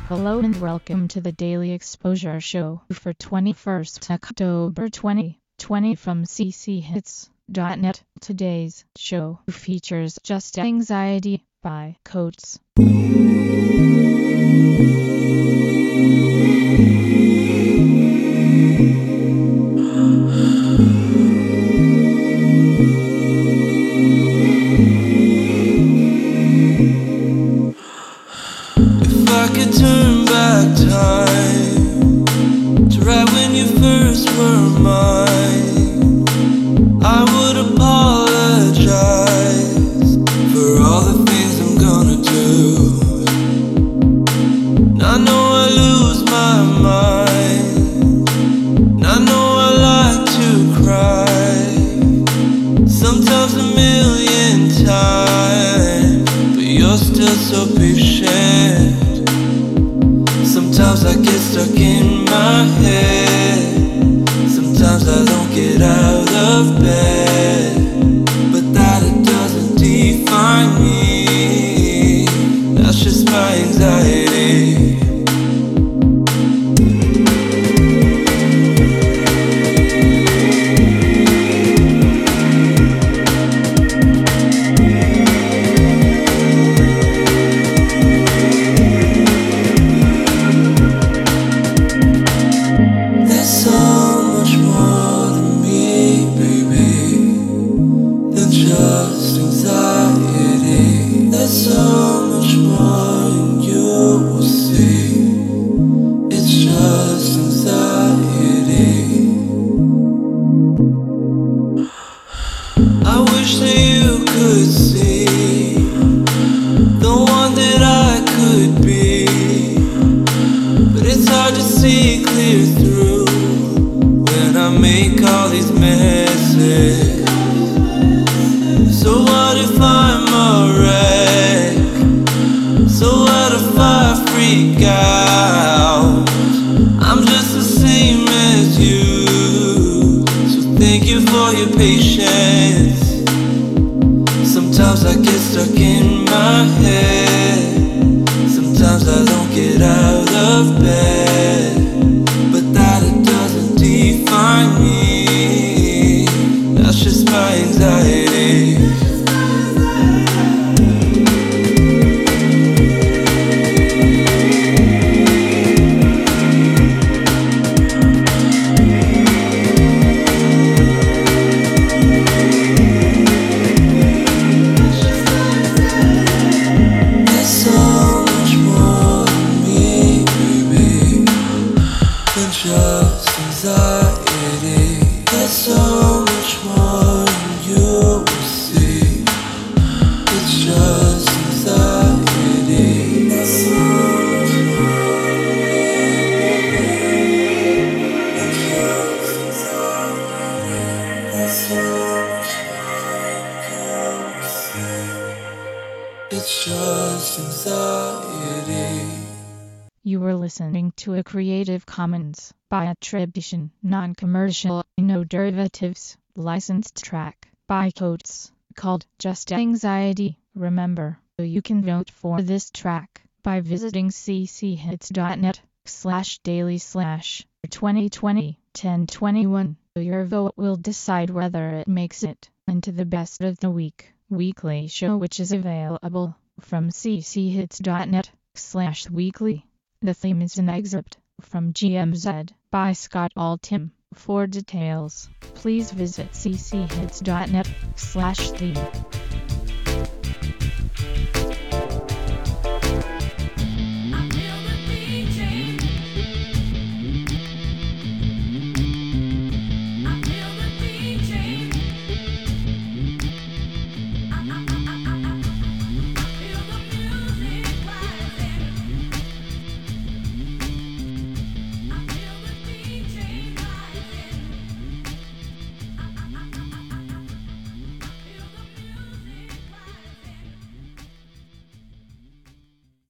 Hello and welcome to the Daily Exposure Show for 21st October 2020 from cchits.net. Today's show features Just Anxiety by Coates. I could turn back time to right when you first were mine, I would apologize for all the things I'm gonna do. And I know I lose my mind, and I know I like to cry, sometimes a million times, but you're still so patient. Sometimes I get stuck in my head, sometimes I don't get out of bed, but that it doesn't define me, that's just my anxiety. Just anxiety. There's so much more than you will see. It's just anxiety. I wish that you could see the one that I could be, but it's hard to see clear through when I make all these messes. So what if I'm a wreck? So what if I freak out? I'm just the same as you, so thank you for your patience. Sometimes I get stuck in my head, sometimes I don't get out of bed, but that it doesn't define me, that's just my anxiety. Just anxiety. There's so much more than you will see. It's just anxiety. There's so much more than just anxiety. There's so much more than you will see. It's just anxiety. You were listening to a Creative Commons by attribution, non-commercial, no derivatives, licensed track by Coates called Just Anxiety. Remember, you can vote for this track by visiting cchits.net/daily/2020-1021. Your vote will decide whether it makes it into the best of the week weekly show, which is available from cchits.net/weekly. The theme is an excerpt from GMZ by Scott Altham. For details, please visit cchits.net/theme.